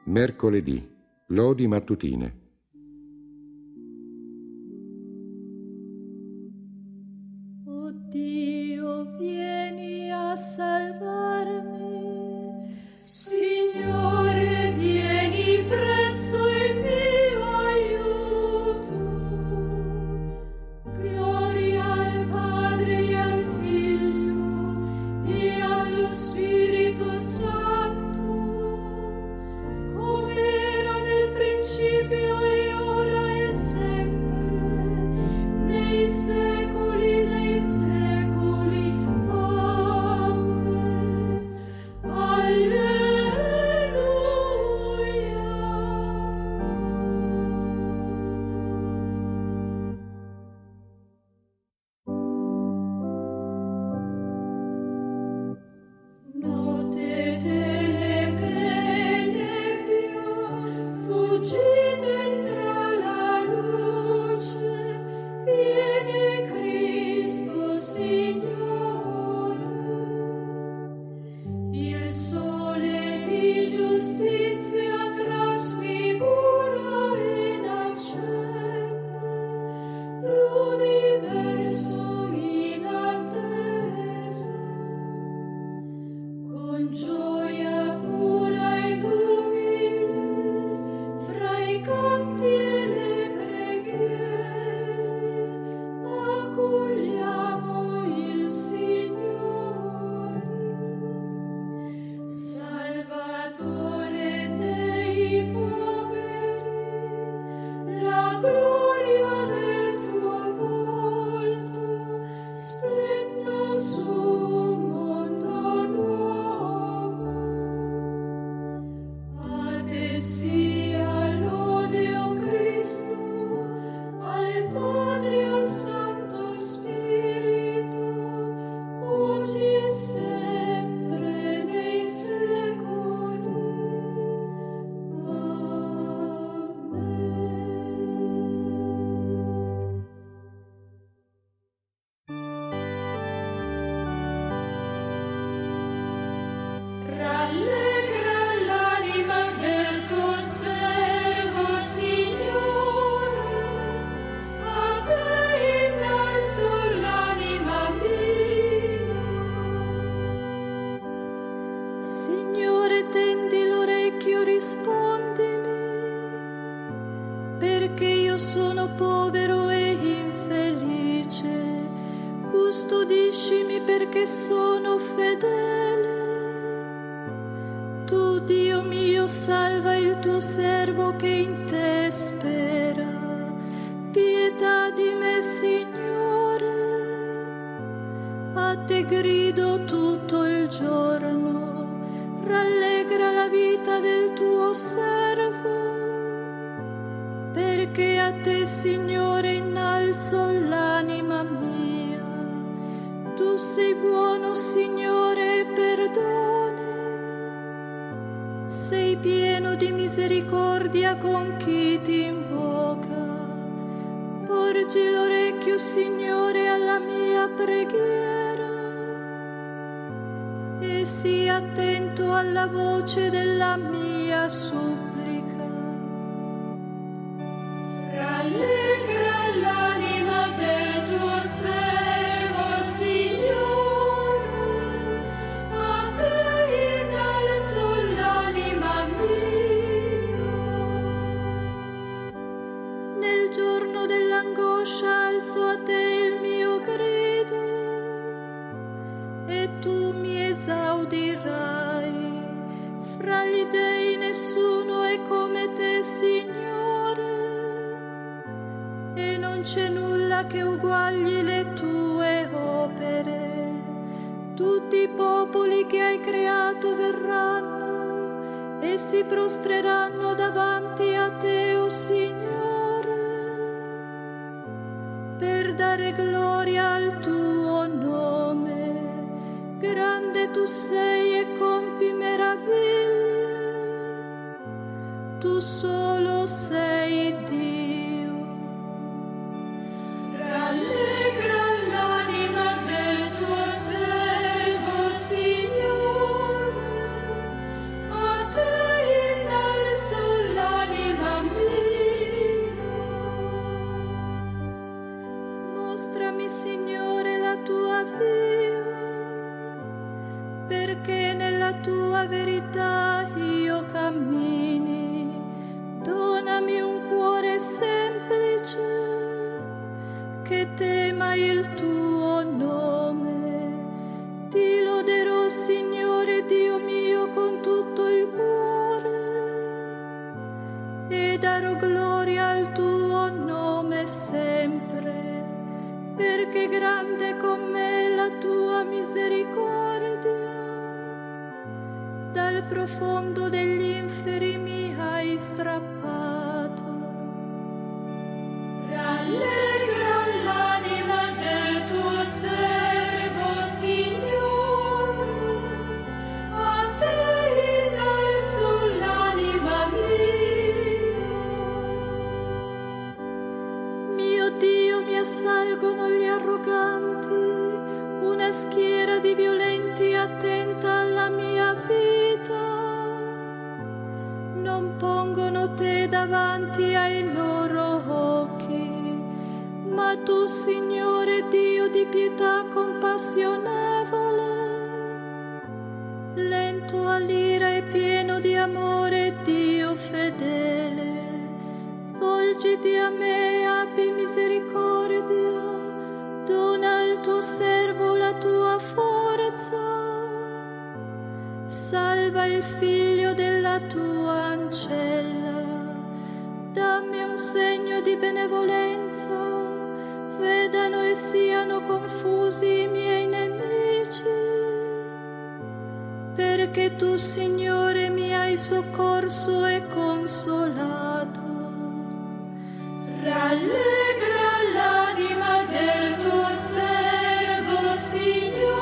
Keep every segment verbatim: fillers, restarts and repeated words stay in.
Mercoledì, lodi mattutine. O Dio, vieni a salvarmi. Signore, vieni presto in mio aiuto. Gloria al Padre e al Figlio e allo Spirito Santo, come era nel principio e ora e sempre, nei secoli dei secoli. Amen. Alleluia. Notte tenebre nebbia, fuggite tra la luce, vieni Cristo Signore. Il sole di giustizia trasfigura ed accende l'universo in attesa. Con gioia pura ed umile, fra i canti e le preghiere, accogliamo il Signore. Salvatore dei poveri, la gloria del tuo volto splenda su un mondo nuovo. A te sia lode, o Cristo, al Padre e al Santo Spirito, oggi e sempre nei secoli. Amen. Rallegra l'anima del tuo servo, Signore, a te innalzo l'anima mia. Signore, tendi l'orecchio, rispondimi, perché io sono povero e infelice. Custodiscimi perché sono fedele. Tu, Dio mio, salva il tuo servo che in te spera. Pietà di me, Signore. A te grido tutto il giorno. Rallegra la vita del tuo servo. Perché a te, Signore, innalzo l'anima mia. Tu sei buono, Signore, e perdoni. Sei pieno di misericordia con chi ti invoca. Porgi l'orecchio, Signore, alla mia preghiera e sii attento alla voce della mia supplica. Rallegra l'anima del tuo servo, Signore, a te innalzo l'anima mia. Nel giorno dell'angoscia alzo a te il mio grido e tu mi esaudirai. Fra gli dei nessuno è come te, Signore, e non c'è nulla che uguagli le tue opere. Tutti i popoli che hai creato verranno e si prostreranno davanti a te, o Signore, per dare gloria al tuo nome. Grande tu sei e compi meraviglie. Tu solo sei Dio. Rallegra l'anima del tuo servo, Signore, a te innalzo perché nella tua verità io cammini. Donami un cuore semplice che tema il tuo nome. Ti loderò, Signore Dio mio, con tutto il cuore e darò gloria al tuo nome sempre, perché grande con me la tua misericordia. Dal profondo degli inferi mi hai strappato. Rallegra l'anima del tuo servo, Signore, a te innalzo l'anima mia. Mio Dio, mi assalgono gli arroganti, una schiera di violenti attenta alla mia vita. Non pongono te davanti ai loro occhi, ma tu, Signore Dio di pietà compassionevole, lento all'ira e pieno di amore, Dio fedele, volgiti a me, abbi misericordia, dona al tuo servo la tua forza. Salva il figlio della tua ancella, dammi un segno di benevolenza, vedano e siano confusi i miei nemici, perché tu, Signore, mi hai soccorso e consolato. Rallegra l'anima del tuo servo, Signore,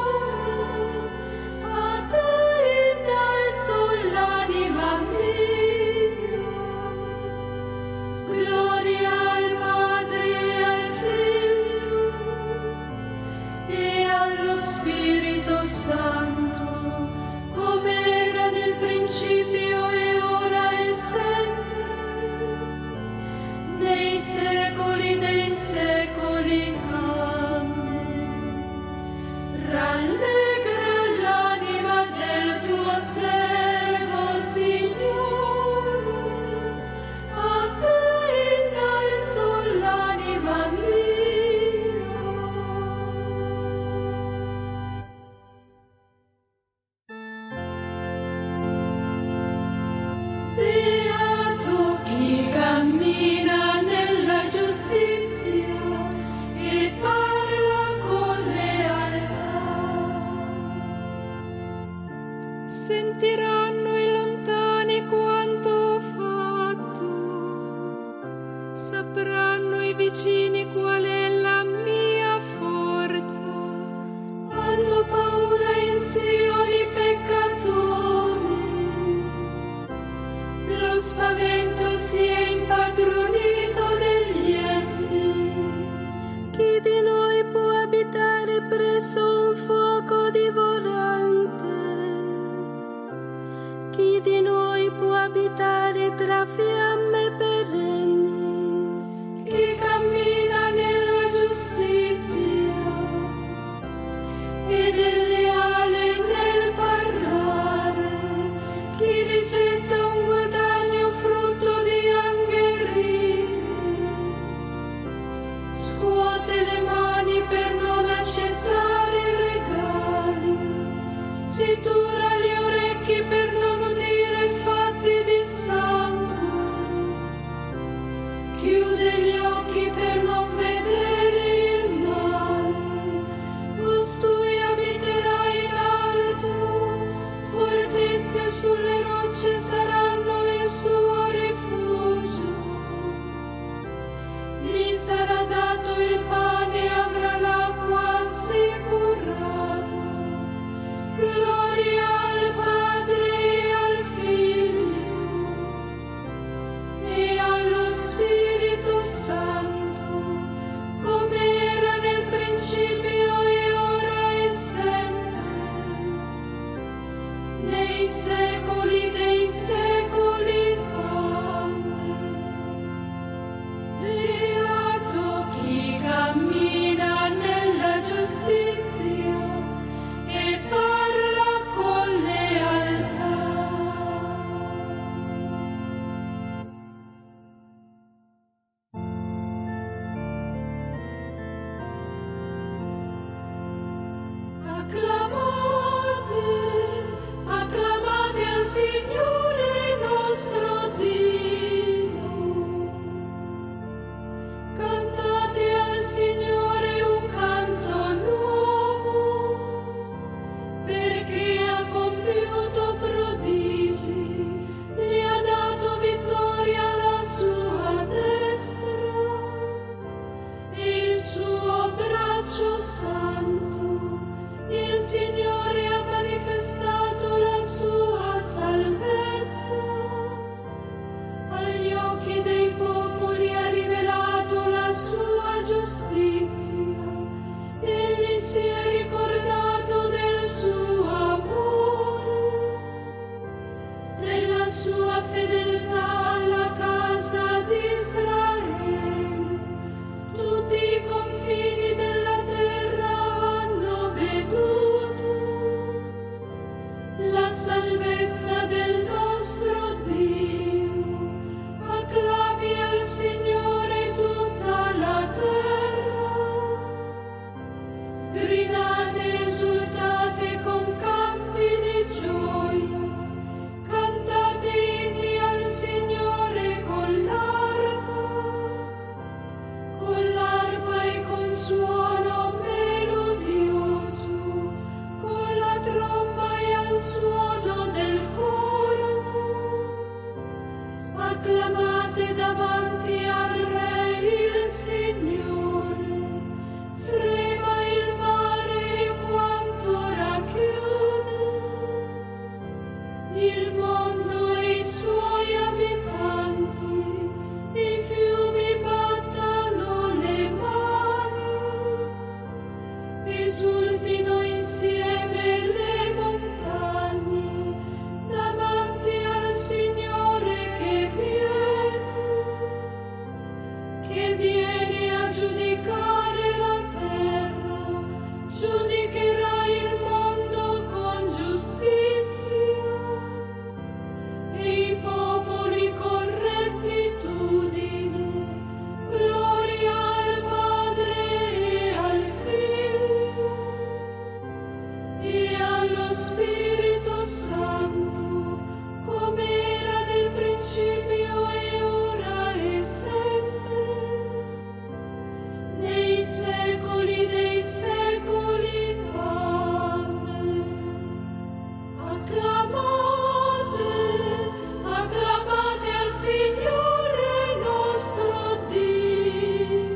Santo, come era nel principio e ora e sempre, nei secoli dei secoli. Amen. Rallegra l'anima del tuo servo, Signore, a te innalzo l'anima mia. Beato chi cammina nella giustizia e parla con lealtà. Sentiranno i lontani quanto ho fatto, sapranno i vicini qual è la mia forza. Hanno paura in Sione i peccatori, lo spavento si è impadronito degli empi. Chi di noi può abitare presso un fuoco divorante? Chi di noi può abitare tra fiamme perenni? Chi cammina nella giustizia ed è leale nel parlare, chi ricetta un guadagno frutto di angherie, scuote le mani per non accettare regali, si tura gli orecchi per non udire fatti di sangue, chiude gli occhi per non vedere il male, costui abiterà in alto, fortezze sulle rocce saranno il suo rifugio. Gli sarà dato il pane, avrà l'acqua assicurato. Gloria salvezza del nostro Dio. Acclami al Signore tutta la terra. Gridate, esultate con canti di gioia. Cantate inni al Signore con l'arpa. Con l'arpa e con suono melodioso. Con la tromba e al suono del corno. Acclamate davanti al Re il Signore. Frema il mare e quanto racchiude. Il mondo e i suoi abitanti. I fiumi battano le mani. Esultino insieme le montagne davanti al Signore che viene, che viene a giudicare la terra, giudicherà il mondo con giustizia e i popoli con rettitudine. Gloria al Padre e al Figlio e allo Spirito Santo, come era nel principio e ora e sempre, nei secoli dei secoli. Amen. Acclamate, acclamate al Signore nostro Dio.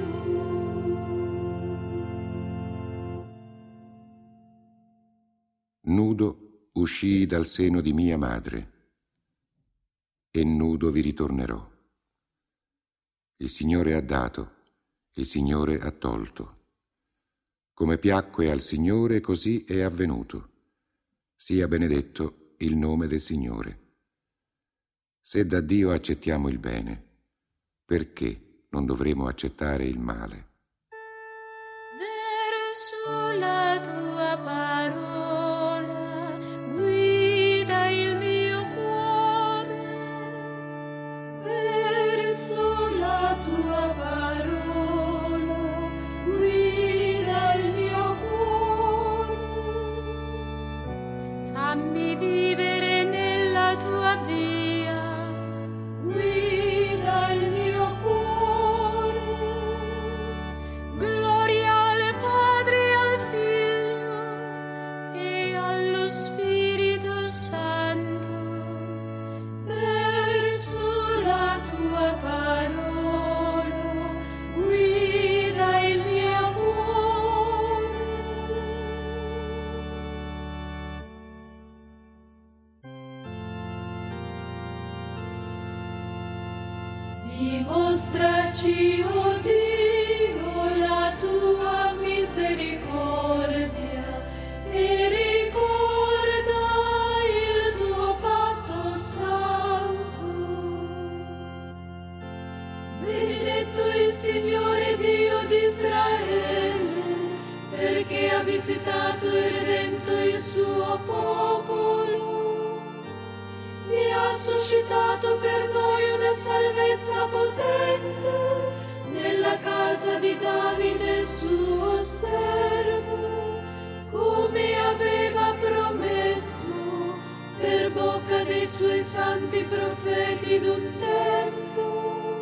Nudo uscii dal seno di mia madre, e nudo vi ritornerò. Il Signore ha dato, il Signore ha tolto. Come piacque al Signore, così è avvenuto. Sia benedetto il nome del Signore. Se da Dio accettiamo il bene, perché non dovremo accettare il male? Verso la tua parola guida il mio cuore. Verso la tua parola guida il mio cuore. Fammi vivere nella tua via. Guida il mio cuore. Gloria al Padre, al Figlio e allo Spirito Santo. Verso la tua parola guida il mio cuore. Dimostraci, o Dio, la tua misericordia e ricorda il tuo patto santo. Benedetto il Signore Dio di Israele, perché ha visitato e redento il suo popolo e ha suscitato per noi una salvezza potente nella casa di Davide suo servo, come aveva promesso per bocca dei suoi santi profeti d'un tempo.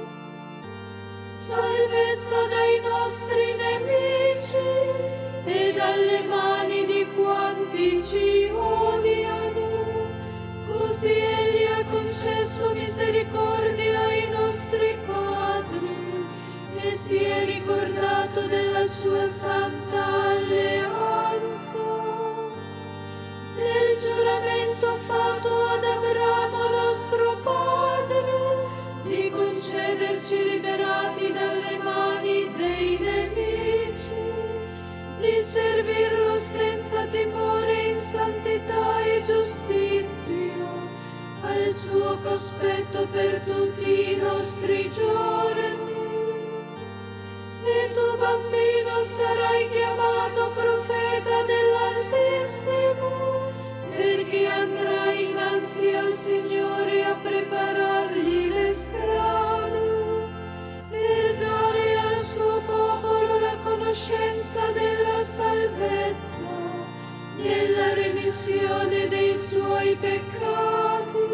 Salvezza dai nostri nemici e dalle mani di quanti ci odiano. Così Egli ha concesso misericordia ai nostri padri e si è ricordato della sua santa alleanza, del giuramento fatto ad Abramo nostro padre, di concederci liberati dalle mani dei nemici, di servirlo senza timore in santità e giustizia, al suo cospetto per tutti i nostri giorni. E tu, bambino, sarai chiamato profeta dell'Altissimo, perché andrai Signore a preparargli le strade, per dare al suo popolo la conoscenza della salvezza, nella remissione dei suoi peccati.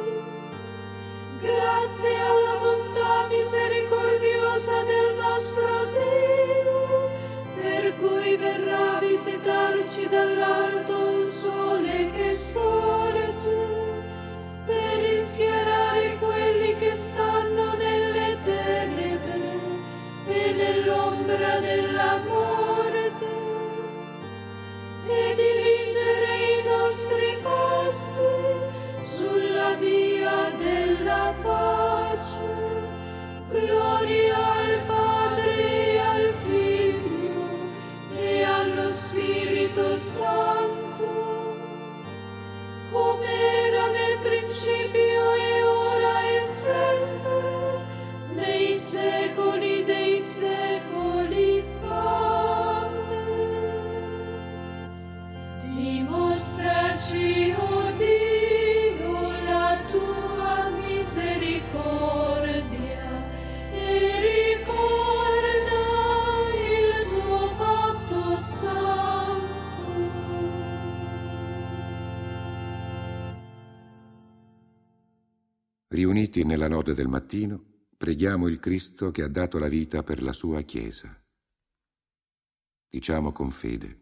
Grazie alla bontà misericordiosa del nostro Dio, per cui verrà a visitarci dall'alto un sole che sorge, per rischiarare quelli che stanno nelle tenebre e nell'ombra della morte, e dirigere i nostri passi sulla via della pace. Gloria al Padre e al Figlio e allo Spirito Santo, come era nel principio e ora e sempre, nei secoli dei secoli. Amen. Dimostraci, o Dio, la tua misericordia e ricorda il tuo patto santo. Riuniti nella lode del mattino, preghiamo il Cristo che ha dato la vita per la sua Chiesa. Diciamo con fede: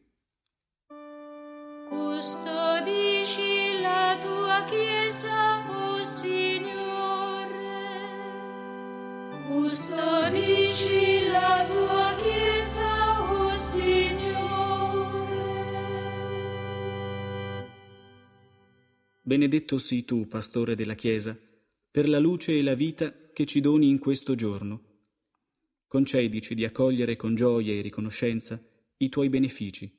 Custodisci la tua Chiesa, o Signore. Custodisci la tua Chiesa, o Signore. Benedetto sii tu, pastore della Chiesa, per la luce e la vita che ci doni in questo giorno. Concedici di accogliere con gioia e riconoscenza i tuoi benefici.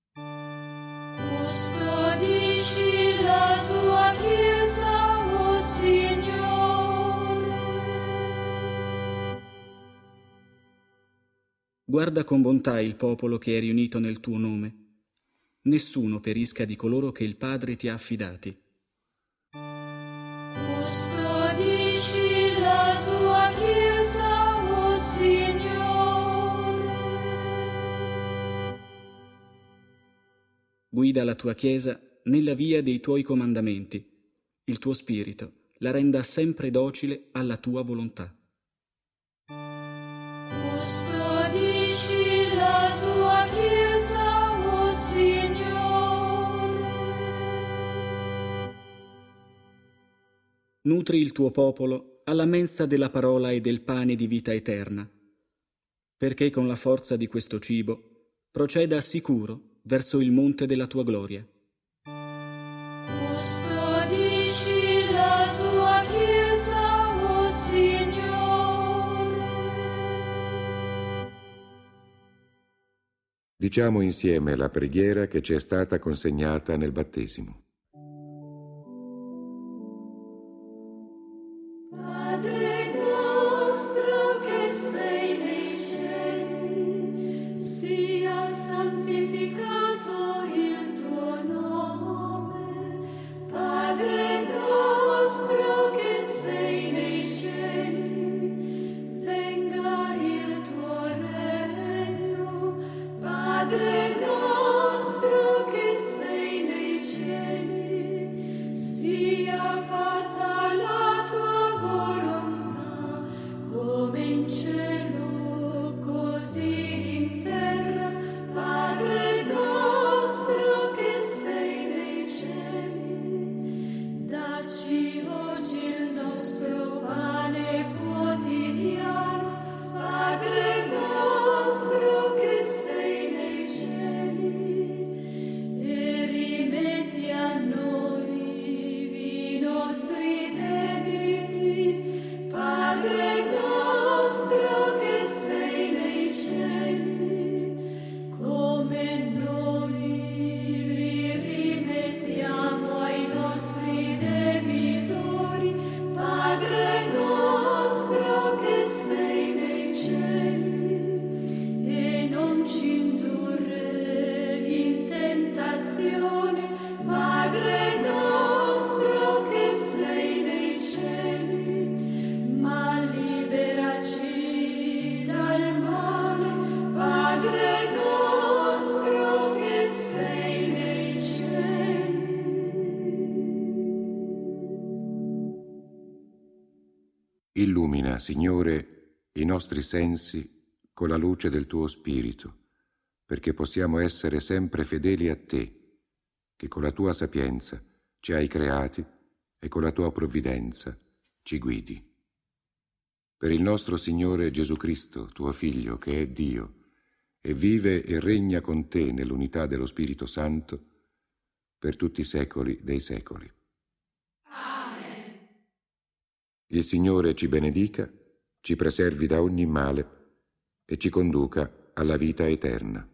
Custodisci la tua Chiesa, o Signore. Guarda con bontà il popolo che è riunito nel tuo nome. Nessuno perisca di coloro che il Padre ti ha affidati. Custodisci la tua Chiesa, o Signore. Guida la tua Chiesa nella via dei tuoi comandamenti. Il tuo spirito la renda sempre docile alla tua volontà. Custodisci la tua Chiesa, o Signore. Nutri il tuo popolo alla mensa della parola e del pane di vita eterna, perché con la forza di questo cibo proceda sicuro verso il monte della tua gloria. Custodisci la tua Chiesa, o Signore. Diciamo insieme la preghiera che ci è stata consegnata nel battesimo. Padre nostro che sei nei cieli, sia santificato il tuo nome. Padre nostro che sei nei cieli, venga il tuo regno. Padre nostro che sei nei cieli, sia fatta la tua volontà, Illumina, Signore, i nostri sensi con la luce del tuo Spirito, perché possiamo essere sempre fedeli a te, che con la tua sapienza ci hai creati e con la tua provvidenza ci guidi. Per il nostro Signore Gesù Cristo, tuo Figlio, che è Dio, e vive e regna con te nell'unità dello Spirito Santo, per tutti i secoli dei secoli. Amen. Il Signore ci benedica, ci preservi da ogni male e ci conduca alla vita eterna.